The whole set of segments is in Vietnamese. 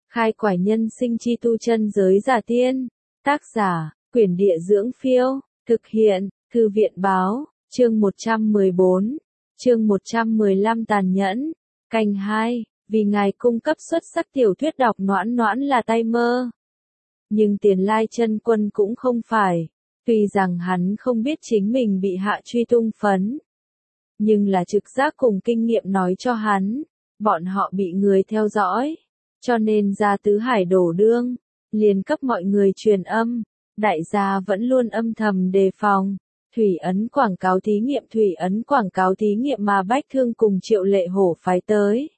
Khai quải nhân sinh chi tu chân giới giả tiên. Tác giả, Quyển Địa Dưỡng Phiêu. Thực hiện, Thư viện Báo. Chương 114. Chương 115 Tàn nhẫn. Canh 2. Vì ngài cung cấp xuất sắc tiểu thuyết đọc Noãn Noãn là tay mơ. Nhưng Tiền Lai Chân Quân cũng không phải. Tuy rằng hắn không biết chính mình bị hạ truy tung phấn. Nhưng là trực giác cùng kinh nghiệm nói cho hắn. Bọn họ bị người theo dõi. Cho nên ra tứ hải đổ đương. Liền cấp mọi người truyền âm. Đại gia vẫn luôn âm thầm đề phòng. Thủy ấn quảng cáo thí nghiệm mà Bách Thương cùng Triệu Lệ Hổ phái tới.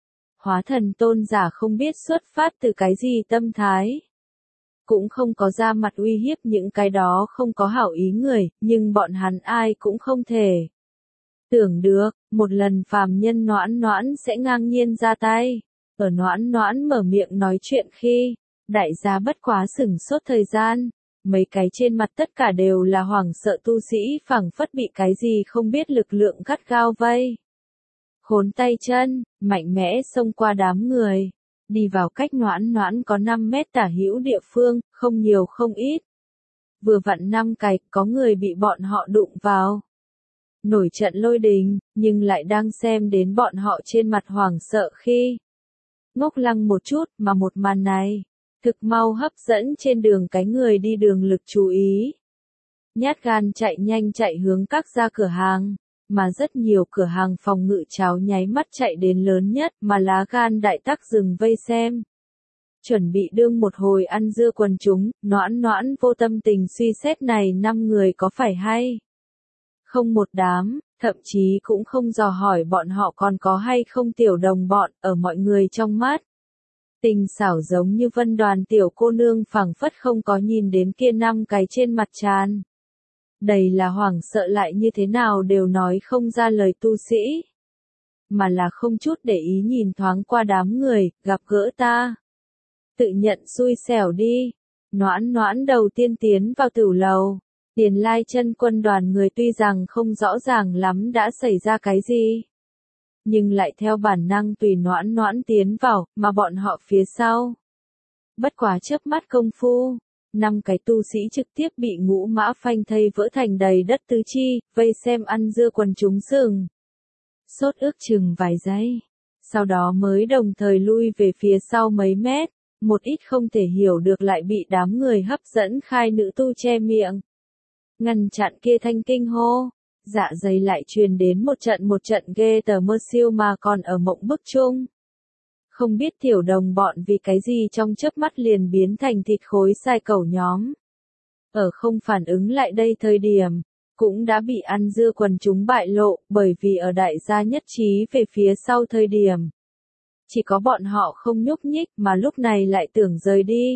Hóa thần tôn giả không biết xuất phát từ cái gì tâm thái. Cũng không có ra mặt uy hiếp những cái đó không có hảo ý người, nhưng bọn hắn ai cũng không thể tưởng được, một lần phàm nhân Noãn Noãn sẽ ngang nhiên ra tay. Ở Noãn Noãn mở miệng nói chuyện khi, đại gia bất quá sửng sốt thời gian, mấy cái trên mặt tất cả đều là hoảng sợ tu sĩ phảng phất bị cái gì không biết lực lượng gắt gao vây. Khốn tay chân, mạnh mẽ xông qua đám người, đi vào cách Noãn Noãn có 5 mét tả hữu địa phương, không nhiều không ít. Vừa vặn 5 cái, có người bị bọn họ đụng vào. Nổi trận lôi đình, nhưng lại đang xem đến bọn họ trên mặt hoảng sợ khi ngốc lăng một chút, mà một màn này thực mau hấp dẫn trên đường cái người đi đường lực chú ý. Nhát gan chạy nhanh chạy hướng các gia cửa hàng, mà rất nhiều cửa hàng phòng ngự cháo nháy mắt chạy đến lớn nhất, mà lá gan đại tắc dừng vây xem. Chuẩn bị đương một hồi ăn dưa quần chúng, Noãn Noãn vô tâm tình suy xét này 5 người có phải hay không một đám, thậm chí cũng không dò hỏi bọn họ còn có hay không tiểu đồng bọn, ở mọi người trong mắt. Tình xảo giống như Vân Đoàn tiểu cô nương phảng phất không có nhìn đến kia 5 cái trên mặt tràn. Đầy là hoảng sợ lại như thế nào đều nói không ra lời tu sĩ. Mà là không chút để ý nhìn thoáng qua đám người, gặp gỡ ta. Tự nhận xui xẻo đi. Noãn Noãn đầu tiên tiến vào tửu lầu. Tiền Lai Chân Quân đoàn người tuy rằng không rõ ràng lắm đã xảy ra cái gì. Nhưng lại theo bản năng tùy Noãn Noãn tiến vào, mà bọn họ phía sau. Bất quá chớp mắt công phu, 5 cái tu sĩ trực tiếp bị ngũ mã phanh thây vỡ thành đầy đất tứ chi, vây xem ăn dưa quần chúng sừng. Sốt ước chừng vài giây. Sau đó mới đồng thời lui về phía sau mấy mét, một ít không thể hiểu được lại bị đám người hấp dẫn khai nữ tu che miệng. Ngăn chặn kia thanh kinh hô, dạ dày lại truyền đến một trận ghê tờ mơ siêu mà còn ở mộng bức chung. Không biết tiểu đồng bọn vì cái gì trong chớp mắt liền biến thành thịt khối sai cẩu nhóm. Ở không phản ứng lại đây thời điểm, cũng đã bị ăn dưa quần chúng bại lộ, bởi vì ở đại gia nhất trí về phía sau thời điểm. Chỉ có bọn họ không nhúc nhích mà lúc này lại tưởng rời đi.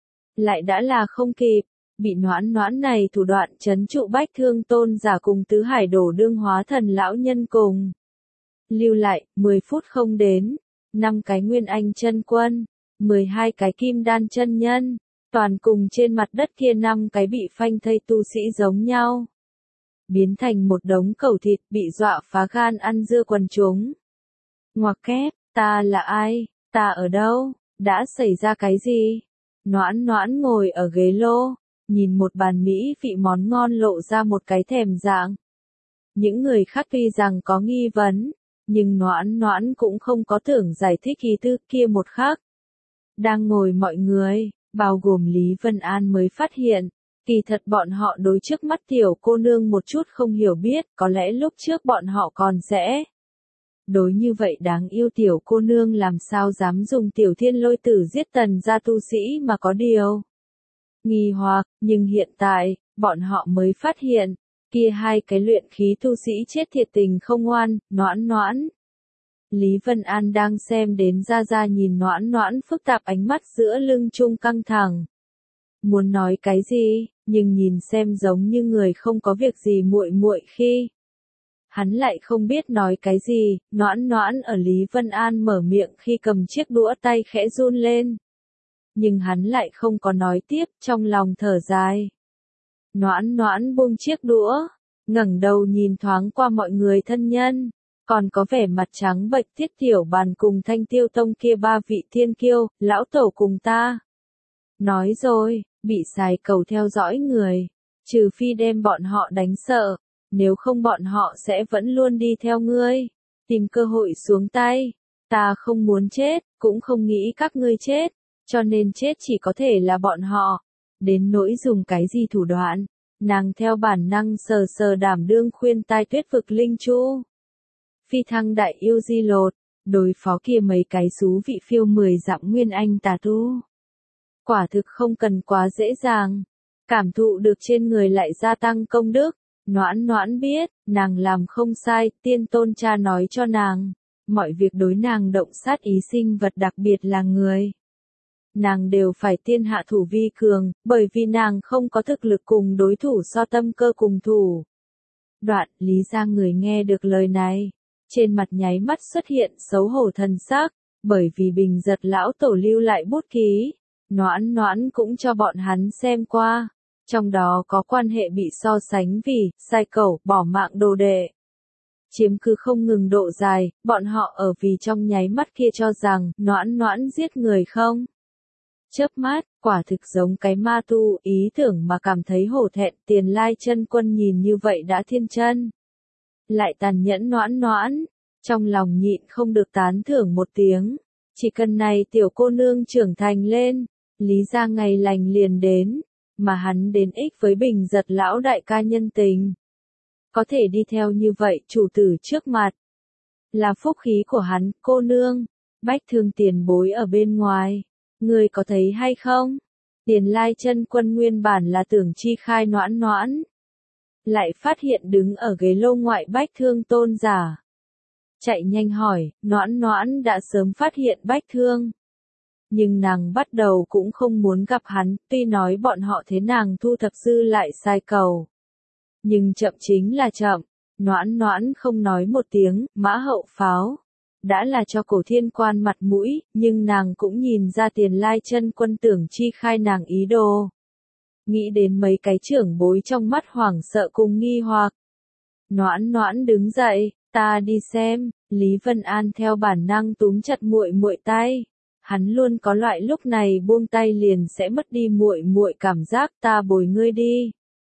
Lại đã là không kịp. Bị Noãn Noãn này thủ đoạn trấn trụ Bách Thương tôn giả cùng tứ hải đổ đương hóa thần lão nhân cùng. Lưu lại, 10 phút không đến, 5 cái nguyên anh chân quân, 12 cái kim đan chân nhân, toàn cùng trên mặt đất kia 5 cái bị phanh thây tu sĩ giống nhau. Biến thành một đống cẩu thịt bị dọa phá gan ăn dưa quần chúng. Ngoặc kép, ta là ai, ta ở đâu, đã xảy ra cái gì? Noãn Noãn ngồi ở ghế lô. Nhìn một bàn mỹ vị món ngon lộ ra một cái thèm dạng. Những người khác tuy rằng có nghi vấn, nhưng Noãn Noãn cũng không có tưởng giải thích ý tư kia một khắc. Đang ngồi mọi người, bao gồm Lý Vân An mới phát hiện, kỳ thật bọn họ đối trước mắt tiểu cô nương một chút không hiểu biết, có lẽ lúc trước bọn họ còn sẽ. Đối như vậy đáng yêu tiểu cô nương làm sao dám dùng tiểu thiên lôi tử giết tần gia tu sĩ mà có điều. Nghi hoặc, nhưng hiện tại, bọn họ mới phát hiện, kia 2 cái luyện khí tu sĩ chết thiệt tình không ngoan, Noãn Noãn. Lý Vân An đang xem đến ra nhìn Noãn Noãn phức tạp ánh mắt giữa lưng chung căng thẳng. Muốn nói cái gì, nhưng nhìn xem giống như người không có việc gì muội muội khi. Hắn lại không biết nói cái gì, Noãn Noãn ở Lý Vân An mở miệng khi cầm chiếc đũa tay khẽ run lên. Nhưng hắn lại không có nói tiếp, trong lòng thở dài. Noãn Noãn buông chiếc đũa, ngẩng đầu nhìn thoáng qua mọi người thân nhân, Còn có vẻ mặt trắng bệch Tiết Tiểu Bàn cùng Thanh Tiêu Tông kia ba vị thiên kiêu, lão tổ cùng ta. Nói rồi, bị xài cầu theo dõi người, trừ phi đem bọn họ đánh sợ, nếu không bọn họ sẽ vẫn luôn đi theo ngươi, tìm cơ hội xuống tay. Ta không muốn chết, cũng không nghĩ các ngươi chết, cho nên chết chỉ có thể là bọn họ. Đến nỗi dùng cái gì thủ đoạn, nàng theo bản năng sờ sờ đảm đương khuyên tai Tuyết vực linh chu. Phi thăng đại yêu di lột, đối phó kia mấy cái xú vị phiêu 10 dặm nguyên anh tà tu. Quả thực không cần quá dễ dàng, cảm thụ được trên người lại gia tăng công đức, Noãn Noãn biết, nàng làm không sai, tiên tôn cha nói cho nàng, mọi việc đối nàng động sát ý sinh vật đặc biệt là người. Nàng đều phải tiên hạ thủ vi cường, bởi vì nàng không có thực lực cùng đối thủ so tâm cơ cùng thủ. Đoạn, Lý ra người nghe được lời này, trên mặt nháy mắt xuất hiện xấu hổ thần sắc, bởi vì Bình Giật lão tổ lưu lại bút ký, Noãn Noãn cũng cho bọn hắn xem qua, trong đó có quan hệ bị so sánh vì sai cẩu bỏ mạng đồ đệ. Chiếm cứ không ngừng độ dài, bọn họ ở vì trong nháy mắt kia cho rằng Noãn Noãn giết người không. Chớp mắt, quả thực giống cái ma tu, ý tưởng mà cảm thấy hổ thẹn. Tiền Lai chân quân nhìn như vậy đã thiên chân, lại tàn nhẫn Noãn Noãn, trong lòng nhịn không được tán thưởng một tiếng. Chỉ cần này tiểu cô nương trưởng thành lên, Lý ra ngày lành liền đến, mà hắn đến ích với Bình Giật lão đại ca nhân tình. Có thể đi theo như vậy chủ tử trước mặt, là phúc khí của hắn. Cô nương, Bách Thương tiền bối ở bên ngoài, người có thấy hay không? Tiền Lai chân quân nguyên bản là tưởng chi khai Noãn Noãn, lại phát hiện đứng ở ghế lô ngoại Bách Thương tôn giả. Chạy nhanh hỏi, Noãn Noãn đã sớm phát hiện Bách Thương. Nhưng nàng bắt đầu cũng không muốn gặp hắn, tuy nói bọn họ thế nàng thu thập dư lại sai cầu. Nhưng chậm chính là chậm, Noãn Noãn không nói một tiếng, mã hậu pháo. Đã là cho Cổ Thiên Quan mặt mũi, nhưng nàng cũng nhìn ra Tiền Lai chân quân tưởng chi khai nàng ý đồ. Nghĩ đến mấy cái trưởng bối trong mắt hoảng sợ cùng nghi hoặc. Noãn Noãn đứng dậy, ta đi xem. Lý Vân An theo bản năng túm chặt muội muội tay. Hắn luôn có loại lúc này buông tay liền sẽ mất đi muội muội cảm giác, ta bồi ngươi đi.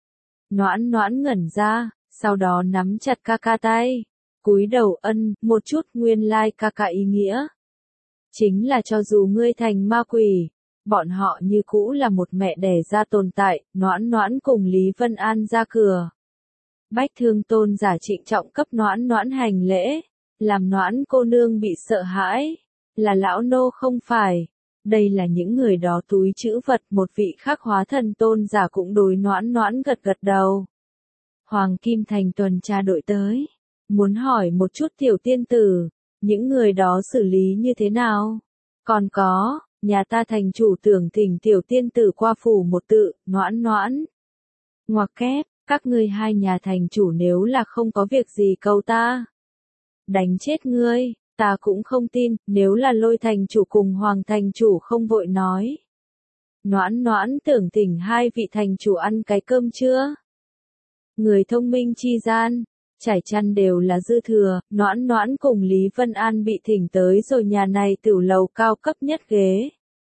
Noãn Noãn ngẩn ra, sau đó nắm chặt ca ca tay, cúi đầu ân, một chút. Nguyên lai ca ca ý nghĩa chính là cho dù ngươi thành ma quỷ, bọn họ như cũ là một mẹ đẻ ra tồn tại. Noãn Noãn cùng Lý Vân An ra cửa. Bách Thương tôn giả trịnh trọng cấp Noãn Noãn hành lễ, làm Noãn cô nương bị sợ hãi, là lão nô không phải. Đây là những người đó túi trữ vật. Một vị khác hóa thần tôn giả cũng đối Noãn Noãn gật gật đầu. Hoàng Kim Thành tuần tra đội tới, muốn hỏi một chút tiểu tiên tử, những người đó xử lý như thế nào? Còn có, nhà ta thành chủ tưởng thỉnh tiểu tiên tử qua phủ một tự. Noãn Noãn ngoặc kép, các ngươi hai nhà thành chủ nếu là không có việc gì cầu ta, đánh chết ngươi. Ta cũng không tin, nếu là Lôi thành chủ cùng Hoàng thành chủ không vội nói. Noãn Noãn tưởng thỉnh hai vị thành chủ ăn cái cơm chưa? Người thông minh chi gian, trải chăn đều là dư thừa. Noãn Noãn cùng Lý Vân An bị thỉnh tới rồi nhà này tửu lầu cao cấp nhất ghế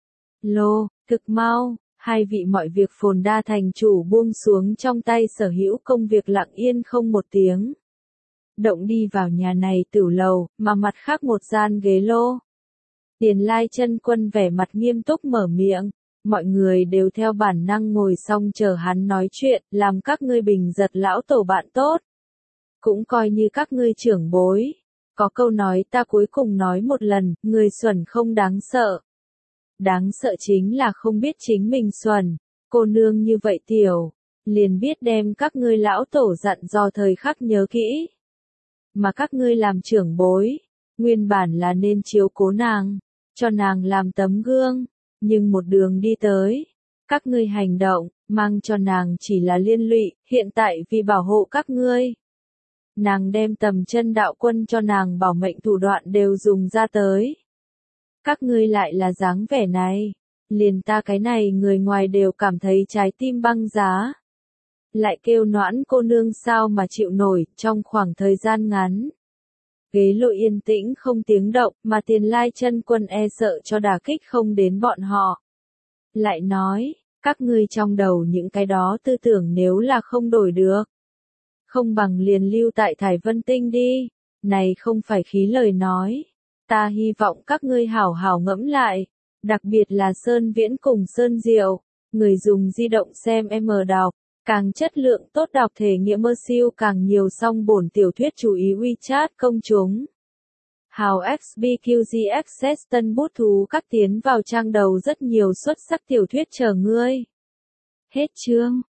lô, thực mau, hai vị mọi việc phồn đa thành chủ buông xuống trong tay sở hữu công việc, lặng yên không một tiếng động đi vào nhà này tửu lầu, mà mặt khác một gian ghế lô. Tiền Lai chân quân vẻ mặt nghiêm túc mở miệng, mọi người đều theo bản năng ngồi xong chờ hắn nói chuyện, làm các ngươi Bình Giật lão tổ bạn tốt, cũng coi như các ngươi trưởng bối. Có câu nói ta cuối cùng nói một lần, người xuẩn không đáng sợ. Đáng sợ chính là không biết chính mình xuẩn. Cô nương như vậy tiểu, liền biết đem các ngươi lão tổ dặn dò thời khắc nhớ kỹ. Mà các ngươi làm trưởng bối, nguyên bản là nên chiếu cố nàng, cho nàng làm tấm gương, nhưng một đường đi tới, các ngươi hành động, mang cho nàng chỉ là liên lụy. Hiện tại vì bảo hộ các ngươi, nàng đem tầm chân đạo quân cho nàng bảo mệnh thủ đoạn đều dùng ra tới. Các ngươi lại là dáng vẻ này, liền ta cái này người ngoài đều cảm thấy trái tim băng giá. Lại kêu Noãn cô nương sao mà chịu nổi. Trong khoảng thời gian ngắn, ghế lội yên tĩnh không tiếng động, mà Tiền Lai Chân Quân e sợ cho đả kích không đến bọn họ. Lại nói, các ngươi trong đầu những cái đó tư tưởng nếu là không đổi được, không bằng liền lưu tại Thải Vân Tinh đi, này không phải khí lời nói. Ta hy vọng các ngươi hảo hảo ngẫm lại, đặc biệt là Sơn Viễn cùng Sơn Diệu, người dùng di động xem M đọc, càng chất lượng tốt đọc thể nghiệm mơ siêu càng nhiều song bổn tiểu thuyết chú ý WeChat công chúng. Hào XBQG Access tân bút thú các tiến vào trang đầu rất nhiều xuất sắc tiểu thuyết chờ ngươi. Hết chương.